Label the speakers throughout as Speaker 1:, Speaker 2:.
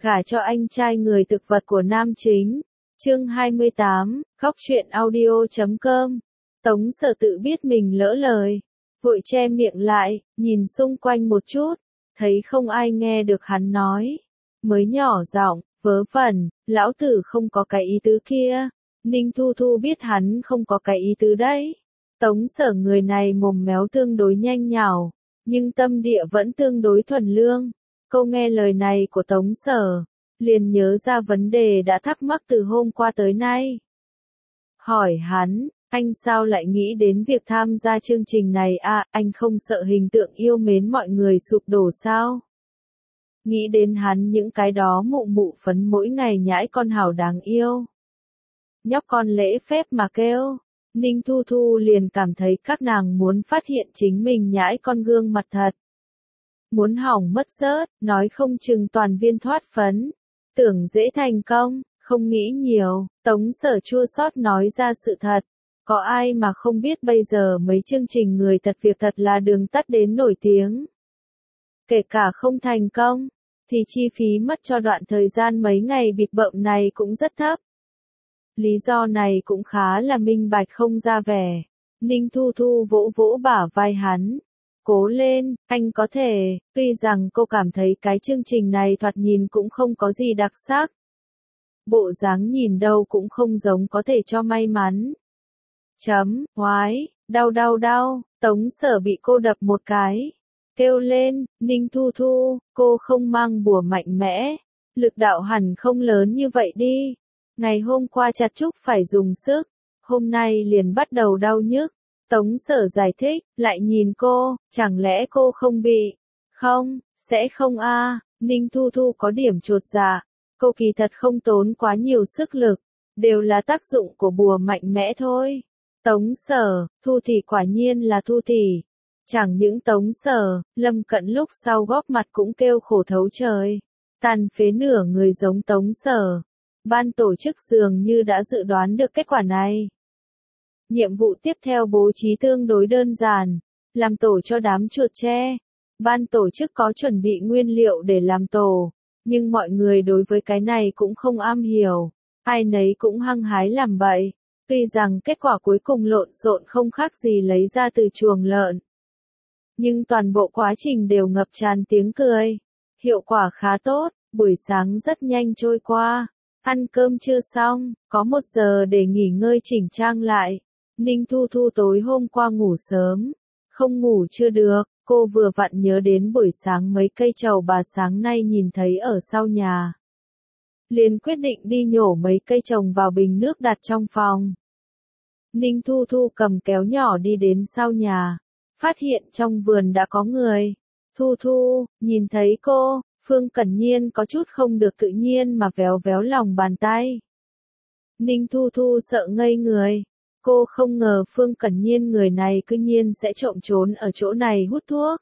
Speaker 1: Gả cho anh trai người thực vật của nam chính. Chương 28, khóc chuyện audio.com. Tống Sở tự biết mình lỡ lời, vội che miệng lại, nhìn xung quanh một chút, thấy không ai nghe được hắn nói, mới nhỏ giọng, vớ vẩn, lão tử không có cái ý tứ kia. Ninh Thu Thu biết hắn không có cái ý tứ đấy. Tống Sở người này mồm méo tương đối nhanh nhảu, nhưng tâm địa vẫn tương đối thuần lương. Câu nghe lời này của Tống Sở, liền nhớ ra vấn đề đã thắc mắc từ hôm qua tới nay. Hỏi hắn, anh sao lại nghĩ đến việc tham gia chương trình này à, anh không sợ hình tượng yêu mến mọi người sụp đổ sao? Nghĩ đến hắn những cái đó mụ mụ phấn mỗi ngày nhãi con hảo đáng yêu. Nhóc con lễ phép mà kêu, Ninh Thu Thu liền cảm thấy các nàng muốn phát hiện chính mình nhãi con gương mặt thật. Muốn hỏng mất rớt, nói không chừng toàn viên thoát phấn. Tưởng dễ thành công, không nghĩ nhiều, Tống Sở chua xót nói ra sự thật. Có ai mà không biết bây giờ mấy chương trình người thật việc thật là đường tắt đến nổi tiếng. Kể cả không thành công, thì chi phí mất cho đoạn thời gian mấy ngày bịp bợm này cũng rất thấp. Lý do này cũng khá là minh bạch không ra vẻ. Ninh Thu Thu vỗ vỗ bả vai hắn. Cố lên, anh có thể, tuy rằng cô cảm thấy cái chương trình này thoạt nhìn cũng không có gì đặc sắc. Bộ dáng nhìn đâu cũng không giống có thể cho may mắn. Hoái, đau, Tống Sở bị cô đập một cái. Kêu lên, Ninh Thu Thu, cô không mang bùa mạnh mẽ. Lực đạo hẳn không lớn như vậy đi. Ngày hôm qua chặt chúc phải dùng sức, hôm nay liền bắt đầu đau nhức. Tống Sở giải thích, lại nhìn cô, chẳng lẽ cô không bị? Không, sẽ không a. Ninh Thu Thu có điểm chột dạ. Cô kỳ thật không tốn quá nhiều sức lực, đều là tác dụng của bùa mạnh mẽ thôi. Tống Sở, Thu tỷ quả nhiên là Thu tỷ. Chẳng những Tống Sở, Lâm Cận lúc sau góp mặt cũng kêu khổ thấu trời. Tàn phế nửa người giống Tống Sở. Ban tổ chức dường như đã dự đoán được kết quả này. Nhiệm vụ tiếp theo bố trí tương đối đơn giản, làm tổ cho đám chuột tre. Ban tổ chức có chuẩn bị nguyên liệu để làm tổ, nhưng mọi người đối với cái này cũng không am hiểu, ai nấy cũng hăng hái làm bậy, tuy rằng kết quả cuối cùng lộn xộn không khác gì lấy ra từ chuồng lợn. Nhưng toàn bộ quá trình đều ngập tràn tiếng cười, hiệu quả khá tốt, buổi sáng rất nhanh trôi qua, ăn cơm chưa xong, có 1 giờ để nghỉ ngơi chỉnh trang lại. Ninh Thu Thu tối hôm qua ngủ sớm, không ngủ chưa được, cô vừa vặn nhớ đến buổi sáng mấy cây trầu bà sáng nay nhìn thấy ở sau nhà. Liền quyết định đi nhổ mấy cây trồng vào bình nước đặt trong phòng. Ninh Thu Thu cầm kéo nhỏ đi đến sau nhà, phát hiện trong vườn đã có người. Thu Thu, nhìn thấy cô, Phương Cẩn Nhiên có chút không được tự nhiên mà véo véo lòng bàn tay. Ninh Thu Thu sợ ngây người. Cô không ngờ Phương Cẩn Nhiên người này cư nhiên sẽ trộm trốn ở chỗ này hút thuốc.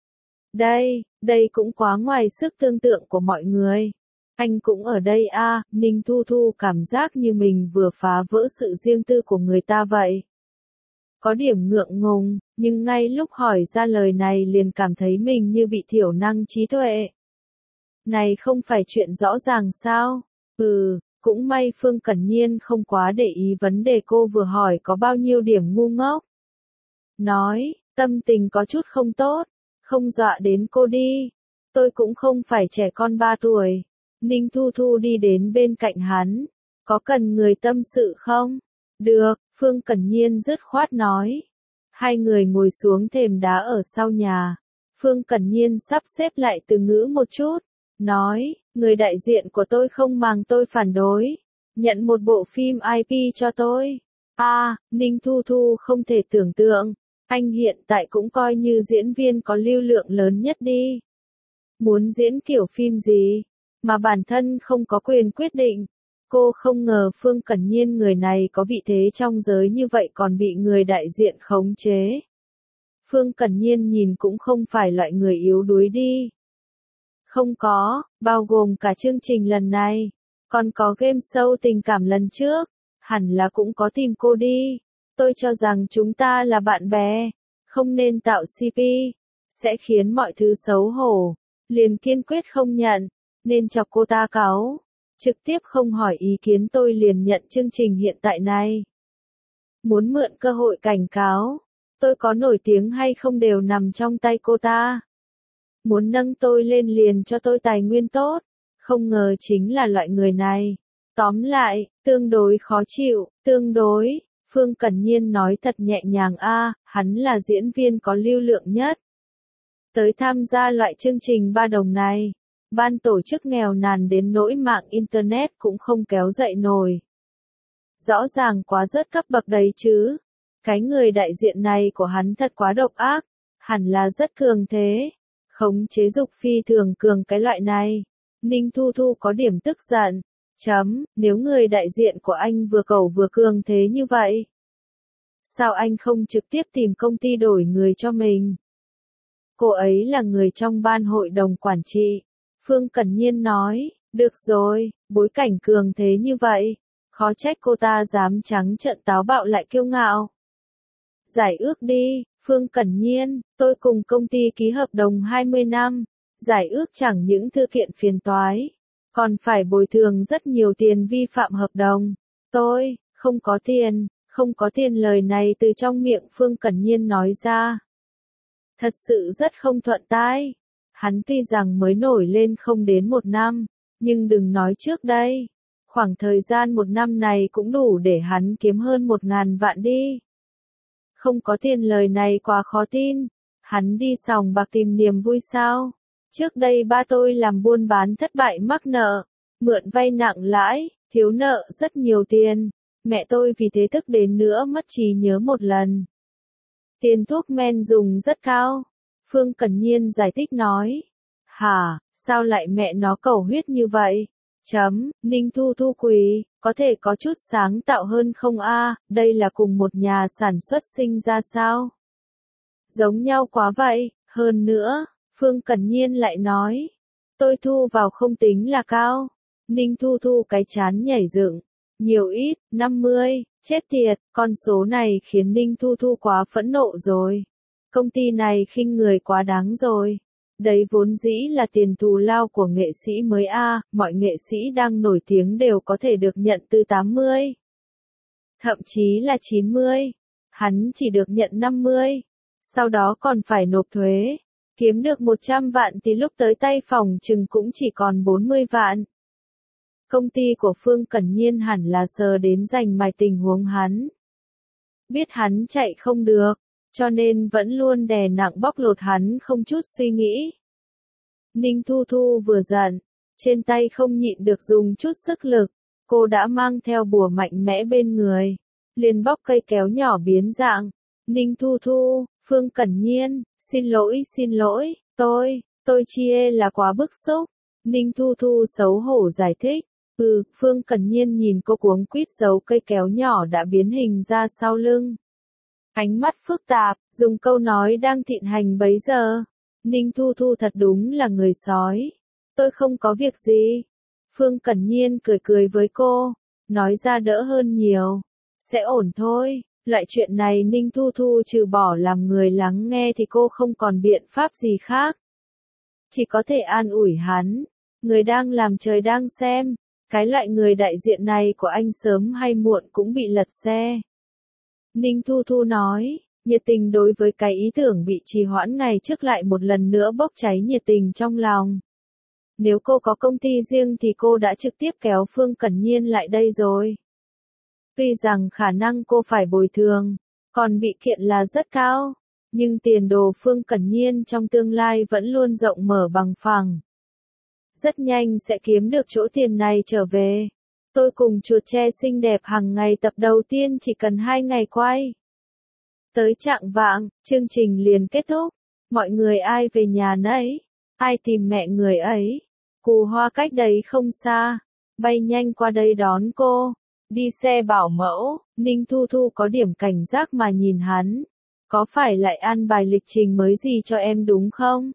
Speaker 1: Đây cũng quá ngoài sức tưởng tượng của mọi người. Anh cũng ở đây à, Ninh Thu Thu cảm giác như mình vừa phá vỡ sự riêng tư của người ta vậy. Có điểm ngượng ngùng, nhưng ngay lúc hỏi ra lời này liền cảm thấy mình như bị thiểu năng trí tuệ. Này không phải chuyện rõ ràng sao? Cũng may Phương Cẩn Nhiên không quá để ý vấn đề cô vừa hỏi có bao nhiêu điểm ngu ngốc. Nói, tâm tình có chút không tốt, không dọa đến cô đi. Tôi cũng không phải trẻ con 3 tuổi. Ninh Thu Thu đi đến bên cạnh hắn. Có cần người tâm sự không? Được, Phương Cẩn Nhiên dứt khoát nói. Hai người ngồi xuống thềm đá ở sau nhà. Phương Cẩn Nhiên sắp xếp lại từ ngữ một chút. Nói, người đại diện của tôi không màng tôi phản đối. Nhận một bộ phim IP cho tôi. Ninh Thu Thu không thể tưởng tượng. Anh hiện tại cũng coi như diễn viên có lưu lượng lớn nhất đi. Muốn diễn kiểu phim gì? Mà bản thân không có quyền quyết định. Cô không ngờ Phương Cẩn Nhiên người này có vị thế trong giới như vậy còn bị người đại diện khống chế. Phương Cẩn Nhiên nhìn cũng không phải loại người yếu đuối đi. Không có, bao gồm cả chương trình lần này. Còn có game show tình cảm lần trước. Hẳn là cũng có tìm cô đi. Tôi cho rằng chúng ta là bạn bè. Không nên tạo CP. Sẽ khiến mọi thứ xấu hổ. Liền kiên quyết không nhận. nên chọc cô ta cáu. Trực tiếp không hỏi ý kiến tôi liền nhận chương trình hiện tại này. Muốn mượn cơ hội cảnh cáo, tôi có nổi tiếng hay không đều nằm trong tay cô ta. Muốn nâng tôi lên liền cho tôi tài nguyên tốt, không ngờ chính là loại người này. Tóm lại, tương đối khó chịu, tương đối. Phương Cẩn Nhiên nói thật nhẹ nhàng hắn là diễn viên có lưu lượng nhất. Tới tham gia loại chương trình ba đồng này, ban tổ chức nghèo nàn đến nỗi mạng Internet cũng không kéo dậy nổi. Rõ ràng quá rớt cấp bậc đấy chứ. Cái người đại diện này của hắn thật quá độc ác, hẳn là rất cường thế. Khống chế dục phi thường cường cái loại này. Ninh Thu Thu có điểm tức giận. Nếu người đại diện của anh vừa cẩu vừa cường thế như vậy, sao anh không trực tiếp tìm công ty đổi người cho mình? Cô ấy là người trong ban hội đồng quản trị. Phương Cẩn Nhiên nói, được rồi, bối cảnh cường thế như vậy, khó trách cô ta dám trắng trợn táo bạo lại kiêu ngạo. Giải ước đi, Phương Cẩn Nhiên, tôi cùng công ty ký hợp đồng 20 năm, giải ước chẳng những thư kiện phiền toái, còn phải bồi thường rất nhiều tiền vi phạm hợp đồng. Tôi, không có tiền lời này từ trong miệng Phương Cẩn Nhiên nói ra. Thật sự rất không thuận tai. Hắn tuy rằng mới nổi lên không đến 1 năm, nhưng đừng nói trước đây. Khoảng thời gian 1 năm này cũng đủ để hắn kiếm hơn 1.000 vạn đi. Không có tiền lời này quá khó tin. Hắn đi sòng bạc tìm niềm vui sao? Trước đây ba tôi làm buôn bán thất bại mắc nợ, mượn vay nặng lãi, thiếu nợ rất nhiều tiền. Mẹ tôi vì thế tức đến nữa mất trí nhớ một lần. Tiền thuốc men dùng rất cao. Phương Cẩn Nhiên giải thích nói. Hả, sao lại mẹ nó cầu huyết như vậy? Ninh Thu Thu quỳ, có thể có chút sáng tạo hơn không đây là cùng một nhà sản xuất sinh ra sao? Giống nhau quá vậy, hơn nữa, Phương Cẩn Nhiên lại nói. Tôi thu vào không tính là cao. Ninh Thu Thu cái chán nhảy dựng. Nhiều ít, 50, chết tiệt, con số này khiến Ninh Thu Thu quá phẫn nộ rồi. Công ty này khinh người quá đáng rồi. Đấy vốn dĩ là tiền thù lao của nghệ sĩ mới mọi nghệ sĩ đang nổi tiếng đều có thể được nhận từ 80. Thậm chí là 90. Hắn chỉ được nhận 50. Sau đó còn phải nộp thuế. Kiếm được 100 vạn thì lúc tới tay phòng chừng cũng chỉ còn 40 vạn. Công ty của Phương Cẩn Nhiên hẳn là sờ đến rành mạch tình huống hắn. Biết hắn chạy không được, cho nên vẫn luôn đè nặng bóc lột hắn không chút suy nghĩ. Ninh Thu Thu vừa giận, trên tay không nhịn được dùng chút sức lực, cô đã mang theo bùa mạnh mẽ bên người, liền bóc cây kéo nhỏ biến dạng. Ninh Thu Thu, Phương Cẩn Nhiên, xin lỗi, tôi chia là quá bức xúc. Ninh Thu Thu xấu hổ giải thích. Phương Cẩn Nhiên nhìn cô cuống quýt giấu cây kéo nhỏ đã biến hình ra sau lưng. Ánh mắt phức tạp, dùng câu nói đang thịnh hành bấy giờ. Ninh Thu Thu thật đúng là người sói. Tôi không có việc gì. Phương Cẩn Nhiên cười cười với cô, nói ra đỡ hơn nhiều. Sẽ ổn thôi, loại chuyện này Ninh Thu Thu trừ bỏ làm người lắng nghe thì cô không còn biện pháp gì khác. Chỉ có thể an ủi hắn, người đang làm trời đang xem. Cái loại người đại diện này của anh sớm hay muộn cũng bị lật xe. Ninh Thu Thu nói, nhiệt tình đối với cái ý tưởng bị trì hoãn ngày trước lại một lần nữa bốc cháy nhiệt tình trong lòng. Nếu cô có công ty riêng thì cô đã trực tiếp kéo Phương Cẩn Nhiên lại đây rồi. Tuy rằng khả năng cô phải bồi thường, còn bị kiện là rất cao, nhưng tiền đồ Phương Cẩn Nhiên trong tương lai vẫn luôn rộng mở bằng phẳng. Rất nhanh sẽ kiếm được chỗ tiền này trở về. Tôi cùng chuột tre xinh đẹp hàng ngày tập đầu tiên chỉ cần 2 ngày quay. Tới chạng vạng, chương trình liền kết thúc. Mọi người ai về nhà nấy, ai tìm mẹ người ấy. Cù Hoa cách đấy không xa, bay nhanh qua đây đón cô. Đi xe bảo mẫu, Ninh Thu Thu có điểm cảnh giác mà nhìn hắn. Có phải lại an bài lịch trình mới gì cho em đúng không?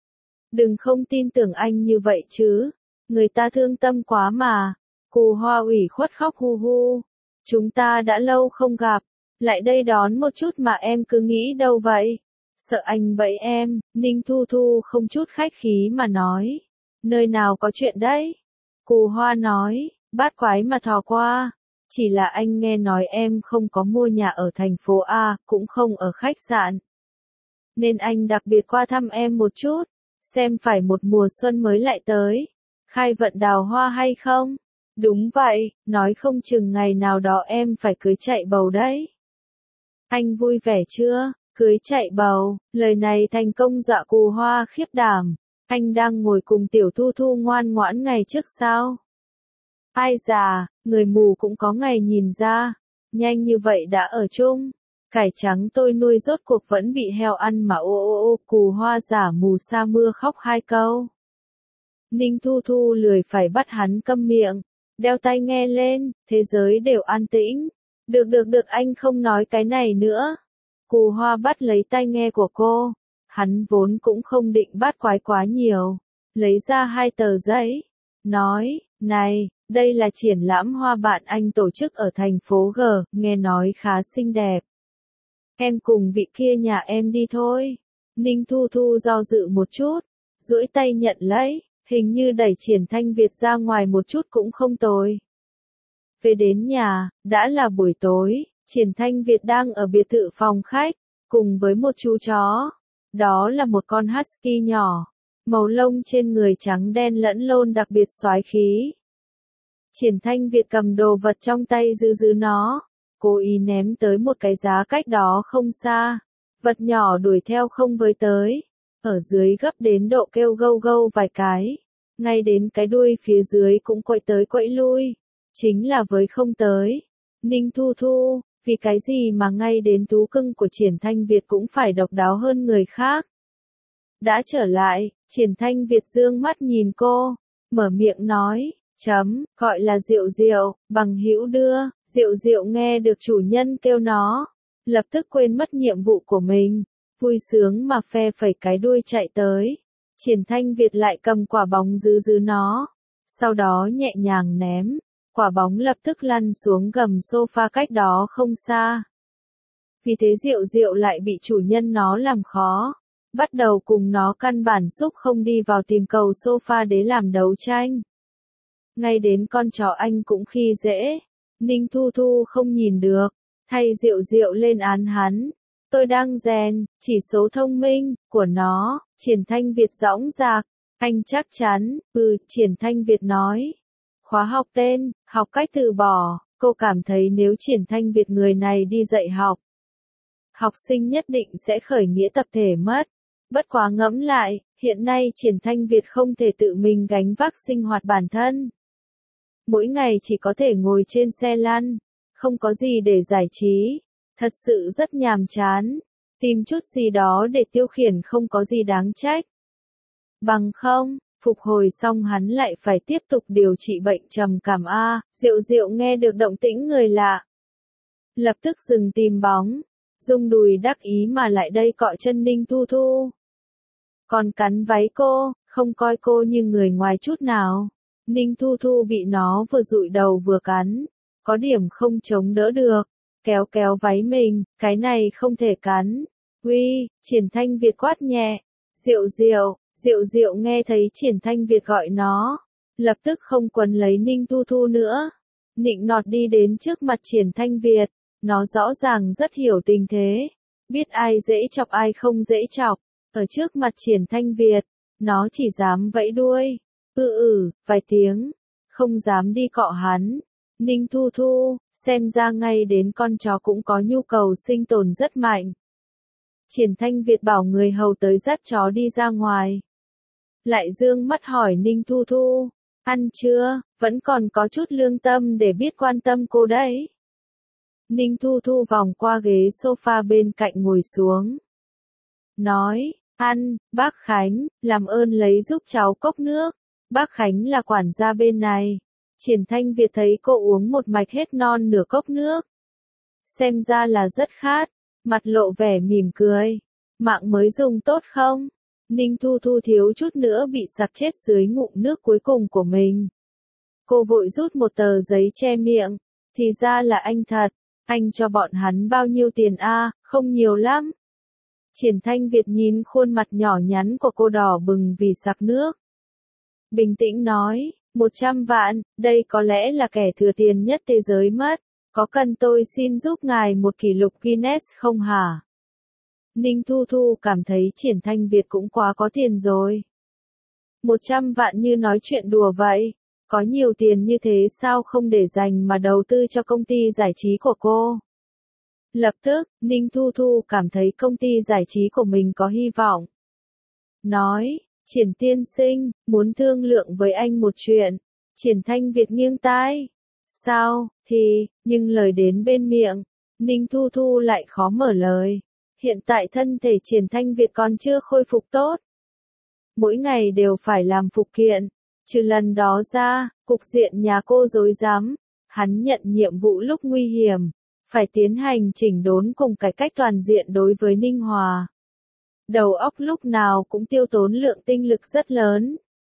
Speaker 1: Đừng không tin tưởng anh như vậy chứ. Người ta thương tâm quá mà. Cù Hoa ủy khuất khóc hu hu. Chúng ta đã lâu không gặp. Lại đây đón một chút mà em cứ nghĩ đâu vậy? Sợ anh bẫy em, Ninh Thu Thu không chút khách khí mà nói. Nơi nào có chuyện đấy? Cù Hoa nói, bát quái mà thò qua. Chỉ là anh nghe nói em không có mua nhà ở thành phố A, cũng không ở khách sạn. Nên anh đặc biệt qua thăm em một chút, xem phải một mùa xuân mới lại tới. Khai vận đào hoa hay không? Đúng vậy, nói không chừng ngày nào đó em phải cưới chạy bầu đấy. Anh vui vẻ chưa? Cưới chạy bầu, lời này thành công dọa Cù Hoa khiếp đảm. Anh đang ngồi cùng Tiểu Thu Thu ngoan ngoãn ngày trước sao? Ai già, người mù cũng có ngày nhìn ra. Nhanh như vậy đã ở chung. Cải trắng tôi nuôi rốt cuộc vẫn bị heo ăn mà Cù Hoa giả mù sa mưa khóc 2 câu. Ninh Thu Thu lười phải bắt hắn câm miệng. Đeo tai nghe lên, thế giới đều an tĩnh. Được anh không nói cái này nữa. Cù Hoa bắt lấy tai nghe của cô. Hắn vốn cũng không định bắt quái quá nhiều. Lấy ra 2 tờ giấy. Nói, này, đây là triển lãm hoa bạn anh tổ chức ở thành phố G, nghe nói khá xinh đẹp. Em cùng vị kia nhà em đi thôi. Ninh Thu Thu do dự một chút. Duỗi tay nhận lấy. Hình như đẩy Triển Thanh Việt ra ngoài một chút cũng không tồi. Về đến nhà, đã là buổi tối, Triển Thanh Việt đang ở biệt thự phòng khách, cùng với một chú chó. Đó là một con husky nhỏ, màu lông trên người trắng đen lẫn lộn đặc biệt soái khí. Triển Thanh Việt cầm đồ vật trong tay giữ nó, cố ý ném tới một cái giá cách đó không xa. Vật nhỏ đuổi theo không với tới. Ở dưới gấp đến độ kêu gâu gâu vài cái. Ngay đến cái đuôi phía dưới cũng quậy tới quậy lui. Chính là với không tới. Ninh Thu Thu, vì cái gì mà ngay đến thú cưng của Triển Thanh Việt cũng phải độc đáo hơn người khác. Đã trở lại, Triển Thanh Việt dương mắt nhìn cô, mở miệng nói, gọi là Diệu Diệu, bằng hữu đưa. Diệu Diệu nghe được chủ nhân kêu nó, lập tức quên mất nhiệm vụ của mình. Vui sướng mà phe phẩy cái đuôi chạy tới. Triển Thanh Việt lại cầm quả bóng giữ nó. Sau đó nhẹ nhàng ném. Quả bóng lập tức lăn xuống gầm sofa cách đó không xa. Vì thế Diệu Diệu lại bị chủ nhân nó làm khó. Bắt đầu cùng nó căn bản xúc không đi vào tìm cầu sofa để làm đấu tranh. Ngay đến con chó anh cũng khi dễ. Ninh Thu Thu không nhìn được. Thay Diệu Diệu lên án hắn. Tôi đang rèn, chỉ số thông minh, của nó. Triển Thanh Việt dõng dạc. Anh chắc chắn, Triển Thanh Việt nói. Khóa học tên, học cách từ bỏ. Cô cảm thấy nếu Triển Thanh Việt người này đi dạy học, học sinh nhất định sẽ khởi nghĩa tập thể mất. Bất quá ngẫm lại, hiện nay Triển Thanh Việt không thể tự mình gánh vác sinh hoạt bản thân. Mỗi ngày chỉ có thể ngồi trên xe lăn, không có gì để giải trí. Thật sự rất nhàm chán. Tìm chút gì đó để tiêu khiển không có gì đáng trách. Bằng không, phục hồi xong hắn lại phải tiếp tục điều trị bệnh trầm cảm A. Diệu Diệu nghe được động tĩnh người lạ. Lập tức dừng tìm bóng. Dung đùi đắc ý mà lại đây cọ chân Ninh Thu Thu. Còn cắn váy cô, không coi cô như người ngoài chút nào. Ninh Thu Thu bị nó vừa dụi đầu vừa cắn. Có điểm không chống đỡ được. Kéo váy mình, cái này không thể cắn. Uy, Triển Thanh Việt quát nhẹ. Diệu Diệu nghe thấy Triển Thanh Việt gọi nó. Lập tức không quấn lấy Ninh Thu Thu nữa. Nịnh nọt đi đến trước mặt Triển Thanh Việt. Nó rõ ràng rất hiểu tình thế. Biết ai dễ chọc ai không dễ chọc. Ở trước mặt Triển Thanh Việt, nó chỉ dám vẫy đuôi. Vài tiếng. Không dám đi cọ hắn. Ninh Thu Thu, xem ra ngay đến con chó cũng có nhu cầu sinh tồn rất mạnh. Triển Thanh Việt bảo người hầu tới dắt chó đi ra ngoài. Lại dương mắt hỏi Ninh Thu Thu, ăn chưa, vẫn còn có chút lương tâm để biết quan tâm cô đấy. Ninh Thu Thu vòng qua ghế sofa bên cạnh ngồi xuống. Nói, ăn, bác Khánh, làm ơn lấy giúp cháu cốc nước. Bác Khánh là quản gia bên này. Triển Thanh Việt thấy cô uống một mạch hết non nửa cốc nước. Xem ra là rất khát, mặt lộ vẻ mỉm cười. Mạng mới dùng tốt không? Ninh Thu Thu thiếu chút nữa bị sặc chết dưới ngụm nước cuối cùng của mình. Cô vội rút một tờ giấy che miệng. Thì ra là anh thật. Anh cho bọn hắn bao nhiêu tiền a? Không nhiều lắm. Triển Thanh Việt nhìn khuôn mặt nhỏ nhắn của cô đỏ bừng vì sặc nước. bình tĩnh nói, 100 vạn, đây có lẽ là kẻ thừa tiền nhất thế giới mất. Có cần tôi xin giúp ngài một kỷ lục Guinness không hả? Ninh Thu Thu cảm thấy Triển Thanh Việt cũng quá có tiền rồi. 100 vạn như nói chuyện đùa vậy. Có nhiều tiền như thế sao không để dành mà đầu tư cho công ty giải trí của cô? Lập tức, Ninh Thu Thu cảm thấy công ty giải trí của mình có hy vọng. Nói, Triển tiên sinh, muốn thương lượng với anh một chuyện. Triển Thanh Việt nghiêng tai. Sao, nhưng lời đến bên miệng, Ninh Thu Thu lại khó mở lời. Hiện tại thân thể Triển Thanh Việt còn chưa khôi phục tốt. Mỗi ngày đều phải làm phục kiện. Trừ lần đó ra, cục diện nhà cô rối rắm. Hắn nhận nhiệm vụ lúc nguy hiểm. Phải tiến hành chỉnh đốn cùng cải cách toàn diện đối với Ninh Hòa. Đầu óc lúc nào cũng tiêu tốn lượng tinh lực rất lớn.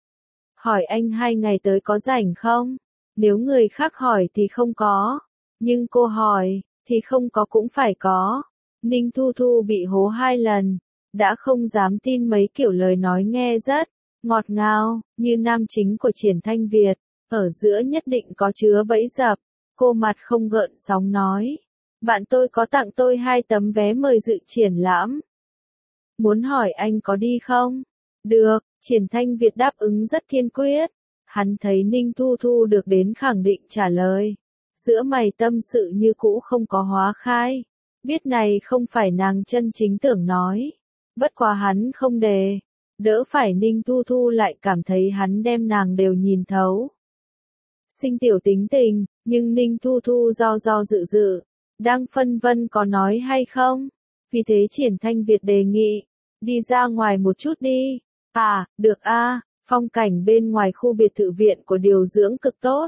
Speaker 1: Hỏi anh 2 ngày tới có rảnh không? Nếu người khác hỏi thì không có. Nhưng cô hỏi, thì không có cũng phải có. Ninh Thu Thu bị hố 2 lần. Đã không dám tin mấy kiểu lời nói nghe rất ngọt ngào, như nam chính của Triển Thanh Việt. Ở giữa nhất định có chứa bẫy dập. Cô mặt không gợn sóng nói. Bạn tôi có tặng tôi 2 tấm vé mời dự triển lãm. Muốn hỏi anh có đi không? Được, Triển Thanh Việt đáp ứng rất kiên quyết. Hắn thấy Ninh Thu Thu được đến khẳng định trả lời. Giữa mày tâm sự như cũ không có hóa khai. Biết này không phải nàng chân chính tưởng nói. Bất quá hắn không đề. Đỡ phải Ninh Thu Thu lại cảm thấy hắn đem nàng đều nhìn thấu. Sinh tiểu tính tình, nhưng Ninh Thu Thu do dự. Đang phân vân có nói hay không? Vì thế Triển Thanh Việt đề nghị. Đi ra ngoài một chút đi. À, được a. Phong cảnh bên ngoài khu biệt thự viện của điều dưỡng cực tốt.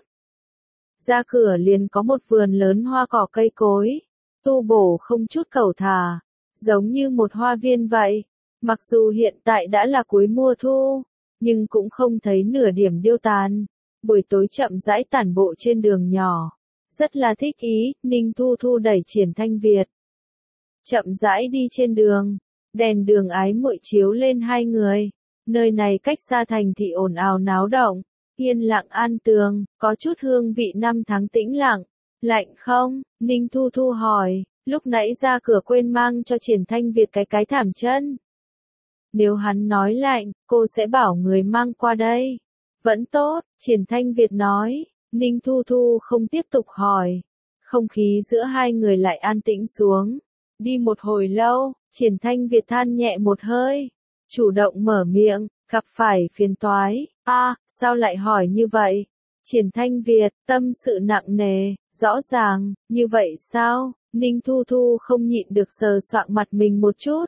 Speaker 1: Ra cửa liền có một vườn lớn hoa cỏ cây cối. Tu bổ không chút cẩu thả. Giống như một hoa viên vậy. Mặc dù hiện tại đã là cuối mùa thu. Nhưng cũng không thấy nửa điểm điêu tàn. Buổi tối chậm rãi tản bộ trên đường nhỏ. Rất là thích ý, Ninh Thu Thu đẩy Triển Thanh Việt. Chậm rãi đi trên đường. Đèn đường ái muội chiếu lên hai người. Nơi này cách xa thành thị ồn ào náo động. Yên lặng an tường, có chút hương vị năm tháng tĩnh lặng. Lạnh không? Ninh Thu Thu hỏi. Lúc nãy ra cửa quên mang cho Triển Thanh Việt cái thảm chân. Nếu hắn nói lạnh, cô sẽ bảo người mang qua đây. Vẫn tốt, Triển Thanh Việt nói. Ninh Thu Thu không tiếp tục hỏi. Không khí giữa hai người lại an tĩnh xuống. Đi một hồi lâu, Triển Thanh Việt than nhẹ một hơi. Chủ động mở miệng, gặp phải phiền toái. Sao lại hỏi như vậy? Triển Thanh Việt, tâm sự nặng nề, rõ ràng, như vậy sao? Ninh Thu Thu không nhịn được sờ soạng mặt mình một chút.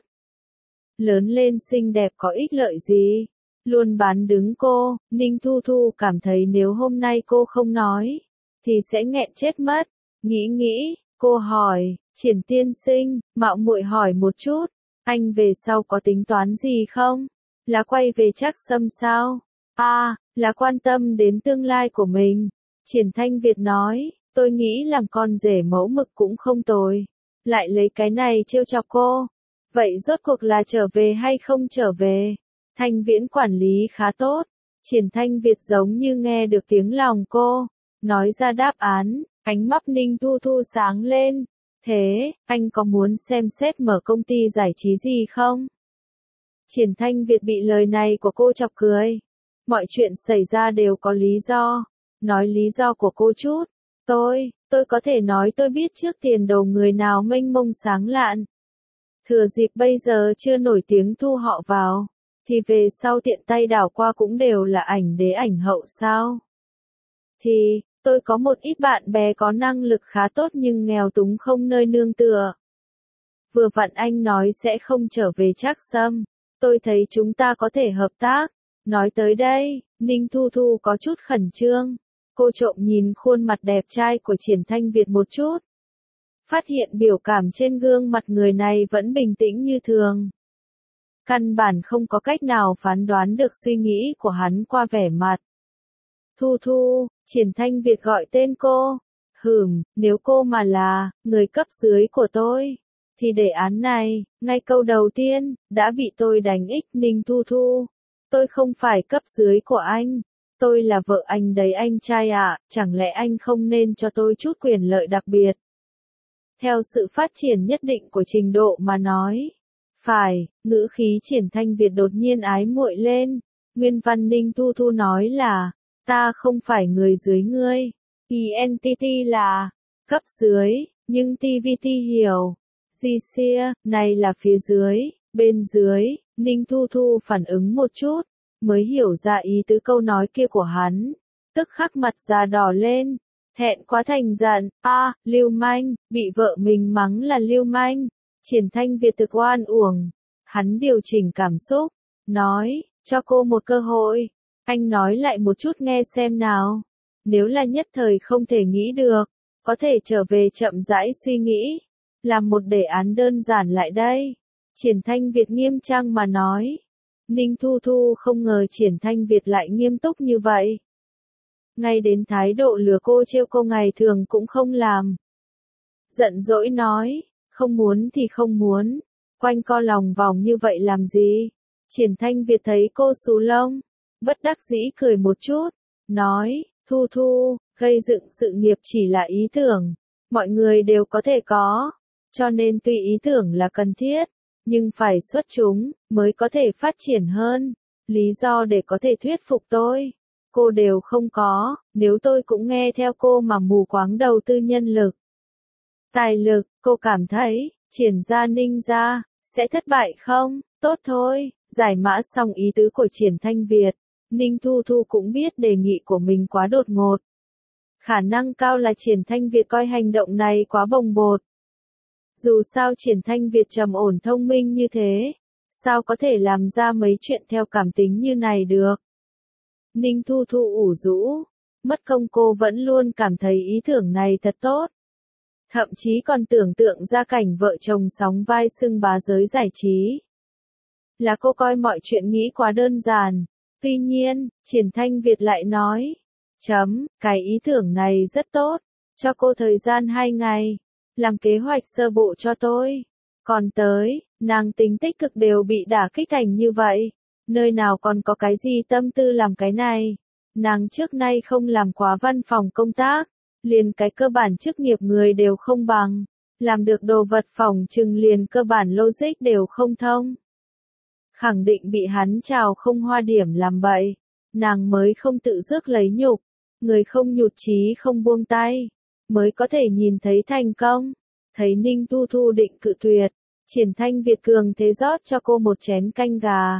Speaker 1: Lớn lên xinh đẹp có ích lợi gì? Luôn bán đứng cô, Ninh Thu Thu cảm thấy nếu hôm nay cô không nói, thì sẽ nghẹn chết mất. Nghĩ, cô hỏi, Triển tiên sinh, mạo muội hỏi một chút, anh về sau có tính toán gì không? Là quay về Trác Sâm sao? Là quan tâm đến tương lai của mình. Triển Thanh Việt nói, tôi nghĩ làm con rể mẫu mực cũng không tồi. Lại lấy cái này trêu chọc cô. Vậy rốt cuộc là trở về hay không trở về? Thanh Viễn quản lý khá tốt. Triển Thanh Việt giống như nghe được tiếng lòng cô. Nói ra đáp án, ánh mắt Ninh Thu Thu sáng lên. Thế, anh có muốn xem xét mở công ty giải trí gì không? Triển Thanh Việt bị lời này của cô chọc cười. Mọi chuyện xảy ra đều có lý do. Nói lý do của cô chút. Tôi có thể nói tôi biết trước tiền đồ người nào mênh mông sáng lạn. Thừa dịp bây giờ chưa nổi tiếng thu họ vào. Thì về sau tiện tay đảo qua cũng đều là ảnh đế ảnh hậu sao? Thì, tôi có một ít bạn bè có năng lực khá tốt nhưng nghèo túng không nơi nương tựa. Vừa vặn anh nói sẽ không trở về Trác Sâm. Tôi thấy chúng ta có thể hợp tác. Nói tới đây, Ninh Thu Thu có chút khẩn trương. Cô trộm nhìn khuôn mặt đẹp trai của Triển Thanh Việt một chút. Phát hiện biểu cảm trên gương mặt người này vẫn bình tĩnh như thường. Căn bản không có cách nào phán đoán được suy nghĩ của hắn qua vẻ mặt. Thu Thu, Triển Thanh Việt gọi tên cô. Nếu cô mà là người cấp dưới của tôi, thì đề án này, ngay câu đầu tiên, đã bị tôi đánh ích. Ninh Thu Thu. Tôi không phải cấp dưới của anh. Tôi là vợ anh đấy anh trai ạ, chẳng lẽ anh không nên cho tôi chút quyền lợi đặc biệt? Theo sự phát triển nhất định của trình độ mà nói. Phải, ngữ khí Triển Thanh Việt đột nhiên ái muội lên. Nguyên văn Ninh Thu Thu nói là, ta không phải người dưới ngươi. INTT là, cấp dưới, nhưng TVT hiểu. GCA, này là phía dưới, bên dưới, Ninh Thu Thu phản ứng một chút, mới hiểu ra ý tứ câu nói kia của hắn. Tức khắc mặt da đỏ lên, thẹn quá thành giận, lưu manh, bị vợ mình mắng là lưu manh. Triển Thanh Việt thực oan uổng. Hắn điều chỉnh cảm xúc, nói, cho cô một cơ hội. Anh nói lại một chút nghe xem nào. Nếu là nhất thời không thể nghĩ được, có thể trở về chậm rãi suy nghĩ. Làm một đề án đơn giản lại đây. Triển Thanh Việt nghiêm trang mà nói. Ninh Thu Thu không ngờ Triển Thanh Việt lại nghiêm túc như vậy. Ngay đến thái độ lừa cô trêu cô ngày thường cũng không làm. Giận dỗi nói, không muốn thì không muốn, quanh co lòng vòng như vậy làm gì? Triển Thanh Việt thấy cô xù lông, bất đắc dĩ cười một chút, nói, Thu Thu, gây dựng sự nghiệp chỉ là ý tưởng, mọi người đều có thể có, cho nên tuy ý tưởng là cần thiết, nhưng phải xuất chúng, mới có thể phát triển hơn. Lý do để có thể thuyết phục tôi, cô đều không có, nếu tôi cũng nghe theo cô mà mù quáng đầu tư nhân lực. Tài lực, cô cảm thấy, Triển gia Ninh gia, sẽ thất bại không? Tốt thôi, giải mã xong ý tứ của Triển Thanh Việt. Ninh Thu Thu cũng biết đề nghị của mình quá đột ngột. Khả năng cao là Triển Thanh Việt coi hành động này quá bồng bột. Dù sao Triển Thanh Việt trầm ổn thông minh như thế, sao có thể làm ra mấy chuyện theo cảm tính như này được? Ninh Thu Thu ủ rũ, mất công cô vẫn luôn cảm thấy ý tưởng này thật tốt. Thậm chí còn tưởng tượng ra cảnh vợ chồng sóng vai xưng bá giới giải trí. Là cô coi mọi chuyện nghĩ quá đơn giản. Tuy nhiên, Triển Thanh Việt lại nói, cái ý tưởng này rất tốt, cho cô thời gian 2 ngày, làm kế hoạch sơ bộ cho tôi. Còn tới, nàng tính tích cực đều bị đả kích thành như vậy, nơi nào còn có cái gì tâm tư làm cái này. Nàng trước nay không làm quá văn phòng công tác, liền cái cơ bản chức nghiệp người đều không bằng, làm được đồ vật phỏng chừng liền cơ bản logic đều không thông. Khẳng định bị hắn trào không hoa điểm làm bậy, nàng mới không tự rước lấy nhục, người không nhụt chí không buông tay, mới có thể nhìn thấy thành công. Thấy Ninh Thu Thu định cự tuyệt, Triển Thanh Việt cường thế rót cho cô một chén canh gà.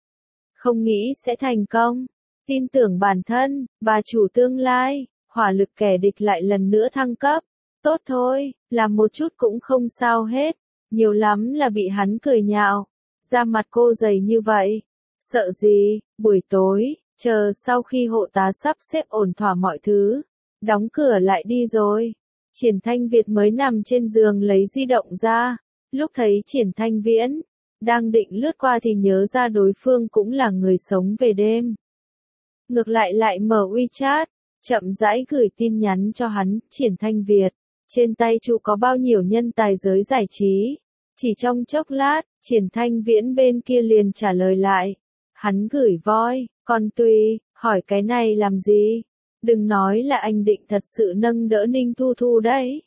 Speaker 1: Không nghĩ sẽ thành công, tin tưởng bản thân, bà chủ tương lai, hỏa lực kẻ địch lại lần nữa thăng cấp. Tốt thôi, làm một chút cũng không sao hết, nhiều lắm là bị hắn cười nhạo. Da mặt cô dày như vậy, sợ gì? Buổi tối, chờ sau khi hộ tá sắp xếp ổn thỏa mọi thứ, đóng cửa lại đi rồi. Triển Thanh Việt mới nằm trên giường lấy di động ra, lúc thấy Triển Thanh Viễn, đang định lướt qua thì nhớ ra đối phương cũng là người sống về đêm. Ngược lại mở WeChat, chậm rãi gửi tin nhắn cho hắn, Triển Thanh Việt, trên tay chú có bao nhiêu nhân tài giới giải trí. Chỉ trong chốc lát, Triển Thanh Viễn bên kia liền trả lời lại. Hắn gửi voi, còn tùy, hỏi cái này làm gì? Đừng nói là anh định thật sự nâng đỡ Ninh Thu Thu đấy.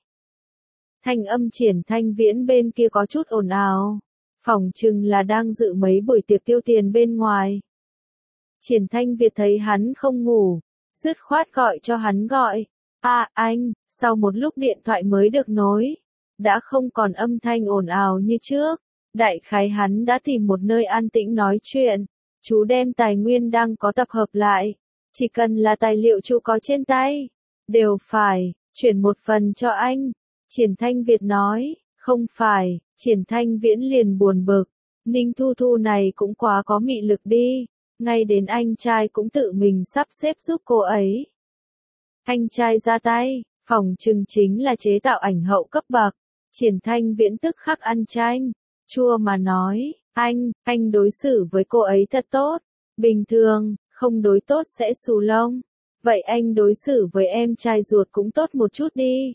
Speaker 1: Thanh âm Triển Thanh Viễn bên kia có chút ồn ào. Phỏng chừng là đang dự mấy buổi tiệc tiêu tiền bên ngoài. Triển Thanh Việt thấy hắn không ngủ, dứt khoát gọi cho hắn gọi. Anh, sau một lúc điện thoại mới được nối. Đã không còn âm thanh ồn ào như trước. Đại khái hắn đã tìm một nơi an tĩnh nói chuyện. Chú đem tài nguyên đang có tập hợp lại. Chỉ cần là tài liệu chú có trên tay, đều phải, chuyển một phần cho anh. Triển Thanh Việt nói, không phải, Triển Thanh Viễn liền buồn bực. Ninh Thu Thu này cũng quá có mị lực đi. Ngay đến anh trai cũng tự mình sắp xếp giúp cô ấy. Anh trai ra tay, phỏng chừng chính là chế tạo ảnh hậu cấp bậc. Triển Thanh Viễn tức khắc ăn chanh, chua mà nói, anh đối xử với cô ấy thật tốt, bình thường, không đối tốt sẽ xù lông, vậy anh đối xử với em trai ruột cũng tốt một chút đi.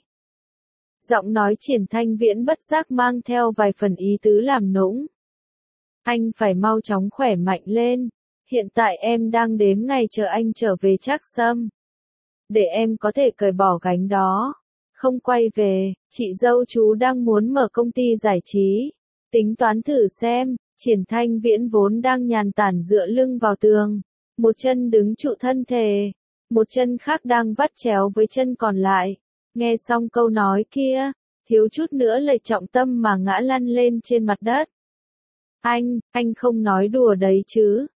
Speaker 1: Giọng nói Triển Thanh Viễn bất giác mang theo vài phần ý tứ làm nũng. Anh phải mau chóng khỏe mạnh lên, Hiện tại em đang đếm ngày chờ anh trở về Trác Sâm. Để em có thể cởi bỏ gánh đó. Không quay về, chị dâu chú đang muốn mở công ty giải trí. Tính toán thử xem, Triển Thanh Viễn vốn đang nhàn tản dựa lưng vào tường. Một chân đứng trụ thân thể. Một chân khác đang vắt chéo với chân còn lại. Nghe xong câu nói kia, thiếu chút nữa lệch trọng tâm mà ngã lăn lên trên mặt đất. Anh không nói đùa đấy chứ.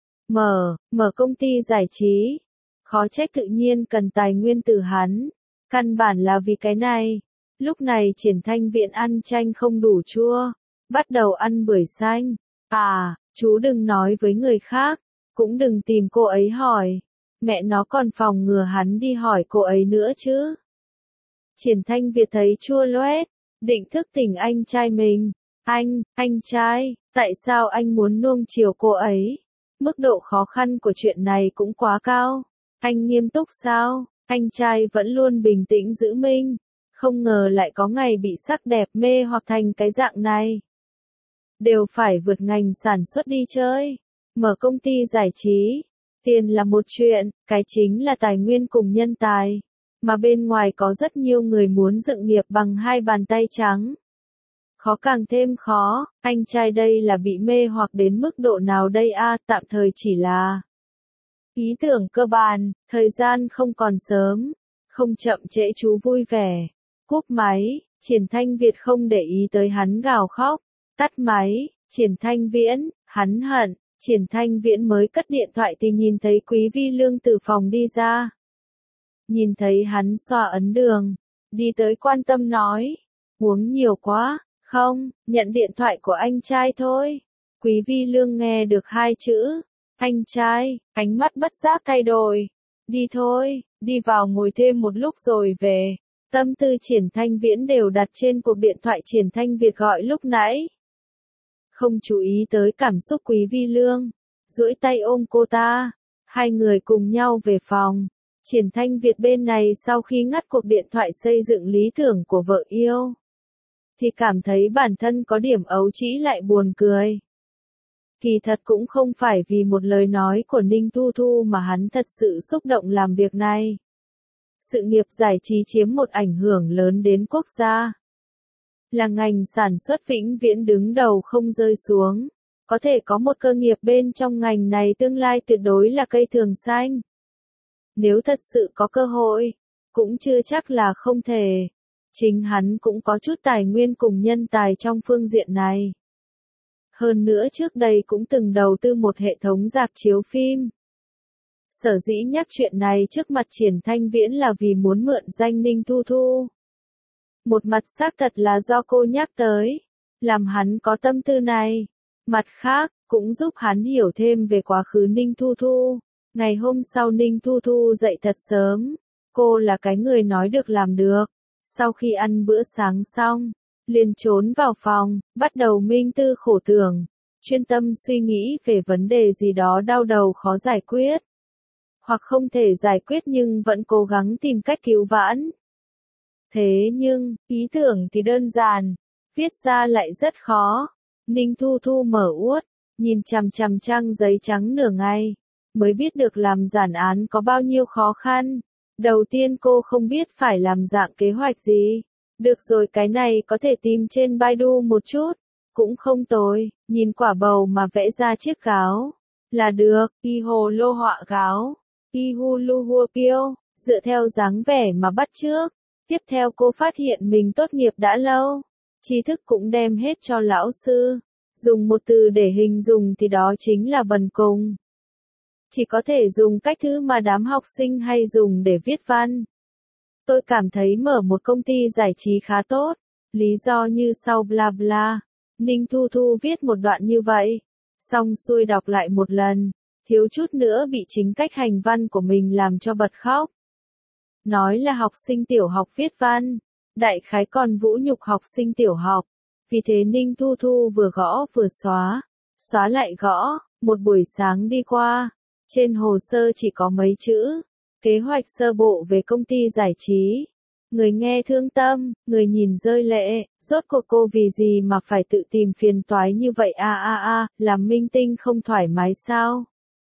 Speaker 1: Mở công ty giải trí. Khó trách tự nhiên cần tài nguyên từ hắn. Căn bản là vì cái này. Lúc này Triển Thanh Viễn ăn chanh không đủ chua. Bắt đầu ăn bưởi xanh. À, chú đừng nói với người khác. Cũng đừng tìm cô ấy hỏi. Mẹ nó còn phòng ngừa hắn đi hỏi cô ấy nữa chứ. Triển Thanh Việt thấy chua loét. Định thức tỉnh anh trai mình. Anh trai, tại sao anh muốn nuông chiều cô ấy? Mức độ khó khăn của chuyện này cũng quá cao. Anh nghiêm túc sao? Anh trai vẫn luôn bình tĩnh giữ mình. Không ngờ lại có ngày bị sắc đẹp mê hoặc thành cái dạng này. Đều phải vượt ngành sản xuất đi chơi. Mở công ty giải trí. Tiền là một chuyện, cái chính là tài nguyên cùng nhân tài. Mà bên ngoài có rất nhiều người muốn dựng nghiệp bằng hai bàn tay trắng. Khó càng thêm khó, anh trai đây là bị mê hoặc đến mức độ nào đây tạm thời chỉ là ý tưởng cơ bản, thời gian không còn sớm, không chậm trễ chú vui vẻ. Cúp máy, Triển Thanh Việt không để ý tới hắn gào khóc, tắt máy, Triển Thanh Viễn, hắn hận, Triển Thanh Viễn mới cất điện thoại thì nhìn thấy Quý Vi Lương từ phòng đi ra. Nhìn thấy hắn xoa ấn đường, đi tới quan tâm nói, uống nhiều quá. Không, nhận điện thoại của anh trai thôi. Quý Vi Lương nghe được hai chữ. Anh trai, ánh mắt bất giác thay đổi. Đi thôi, đi vào ngồi thêm một lúc rồi về. Tâm tư Triển Thanh Viễn đều đặt trên cuộc điện thoại Triển Thanh Việt gọi lúc nãy. Không chú ý tới cảm xúc Quý Vi Lương. Duỗi tay ôm cô ta. Hai người cùng nhau về phòng. Triển Thanh Việt bên này sau khi ngắt cuộc điện thoại xây dựng lý tưởng của vợ yêu. Thì cảm thấy bản thân có điểm ấu trĩ lại buồn cười. Kỳ thật cũng không phải vì một lời nói của Ninh Thu Thu mà hắn thật sự xúc động làm việc này. Sự nghiệp giải trí chiếm một ảnh hưởng lớn đến quốc gia. Là ngành sản xuất vĩnh viễn đứng đầu không rơi xuống. Có thể có một cơ nghiệp bên trong ngành này tương lai tuyệt đối là cây thường xanh. Nếu thật sự có cơ hội, cũng chưa chắc là không thể. Chính hắn cũng có chút tài nguyên cùng nhân tài trong phương diện này. Hơn nữa trước đây cũng từng đầu tư một hệ thống rạp chiếu phim. Sở dĩ nhắc chuyện này trước mặt Triển Thanh Viễn là vì muốn mượn danh Ninh Thu Thu. Một mặt xác thật là do cô nhắc tới, làm hắn có tâm tư này. Mặt khác, cũng giúp hắn hiểu thêm về quá khứ Ninh Thu Thu. Ngày hôm sau Ninh Thu Thu dậy thật sớm. Cô là cái người nói được làm được. Sau khi ăn bữa sáng xong, liền trốn vào phòng, bắt đầu minh tư khổ tưởng, chuyên tâm suy nghĩ về vấn đề gì đó đau đầu khó giải quyết. Hoặc không thể giải quyết nhưng vẫn cố gắng tìm cách cứu vãn. Thế nhưng, ý tưởng thì đơn giản, viết ra lại rất khó. Ninh Thu Thu mở uất, nhìn chằm chằm trang giấy trắng nửa ngày, mới biết được làm giản án có bao nhiêu khó khăn. Đầu tiên cô không biết phải làm dạng kế hoạch gì. Được rồi, cái này có thể tìm trên Baidu một chút. Cũng không tồi, nhìn quả bầu mà vẽ ra chiếc gáo. Là được, y hồ lô họa gáo. Y hu lu hua piêu, dựa theo dáng vẻ mà bắt chước. Tiếp theo cô phát hiện mình tốt nghiệp đã lâu. Tri thức cũng đem hết cho lão sư. Dùng một từ để hình dung thì đó chính là bần cùng. Chỉ có thể dùng cách thứ mà đám học sinh hay dùng để viết văn. Tôi cảm thấy mở một công ty giải trí khá tốt. Lý do như sau bla bla. Ninh Thu Thu viết một đoạn như vậy. Xong xuôi đọc lại một lần. Thiếu chút nữa bị chính cách hành văn của mình làm cho bật khóc. Nói là học sinh tiểu học viết văn. Đại khái còn vũ nhục học sinh tiểu học. Vì thế Ninh Thu Thu vừa gõ vừa xóa. Xóa lại gõ. Một buổi sáng đi qua. Trên hồ sơ chỉ có mấy chữ. Kế hoạch sơ bộ về công ty giải trí. Người nghe thương tâm, người nhìn rơi lệ, rốt cuộc cô vì gì mà phải tự tìm phiền toái như vậy làm minh tinh không thoải mái sao?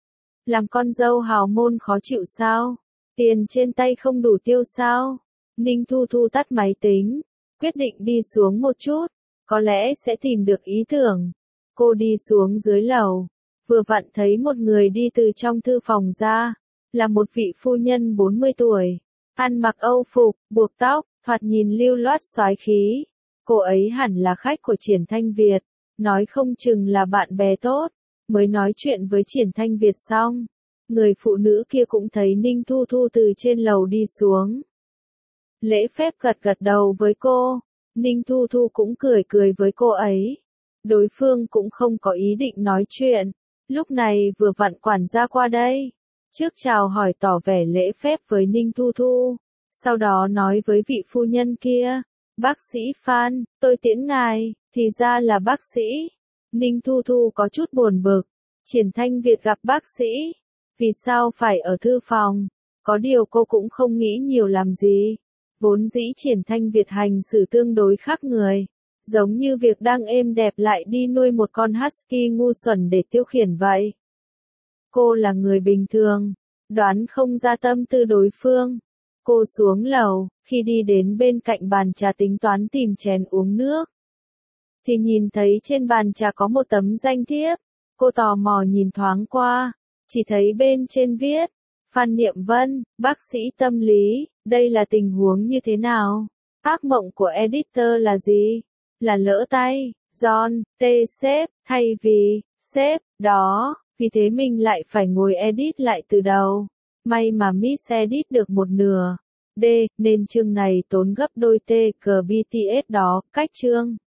Speaker 1: Làm con dâu hào môn khó chịu sao? Tiền trên tay không đủ tiêu sao? Ninh Thu Thu tắt máy tính, quyết định đi xuống một chút, có lẽ sẽ tìm được ý tưởng. Cô đi xuống dưới lầu, vừa vặn thấy một người đi từ trong thư phòng ra, là một vị phu nhân 40 tuổi, ăn mặc Âu phục, buộc tóc, thoạt nhìn lưu loát soái khí. Cô ấy hẳn là khách của Triển Thanh Việt, nói không chừng là bạn bè tốt, mới nói chuyện với Triển Thanh Việt xong. Người phụ nữ kia cũng thấy Ninh Thu Thu từ trên lầu đi xuống. Lễ phép gật gật đầu với cô, Ninh Thu Thu cũng cười cười với cô ấy. Đối phương cũng không có ý định nói chuyện, lúc này vừa vặn quản gia qua đây. Trước chào hỏi tỏ vẻ lễ phép với Ninh Thu Thu, sau đó nói với vị phu nhân kia, bác sĩ Phan, tôi tiễn ngài, thì ra là bác sĩ. Ninh Thu Thu có chút buồn bực, Triển Thanh Việt gặp bác sĩ, vì sao phải ở thư phòng, có điều cô cũng không nghĩ nhiều làm gì. Vốn dĩ Triển Thanh Việt hành xử tương đối khác người, giống như việc đang êm đẹp lại đi nuôi một con husky ngu xuẩn để tiêu khiển vậy. Cô là người bình thường, đoán không ra tâm tư đối phương. Cô xuống lầu, khi đi đến bên cạnh bàn trà tính toán tìm chén uống nước, thì nhìn thấy trên bàn trà có một tấm danh thiếp. Cô tò mò nhìn thoáng qua, chỉ thấy bên trên viết, Phan Niệm Vân, bác sĩ tâm lý, đây là tình huống như thế nào? Ác mộng của editor là gì? Là lỡ tay, John, sếp, thay vì, sếp, đó, vì thế mình lại phải ngồi edit lại từ đầu. May mà Miss edit được một nửa. Nên chương này tốn gấp đôi TKBTS đó, cách chương.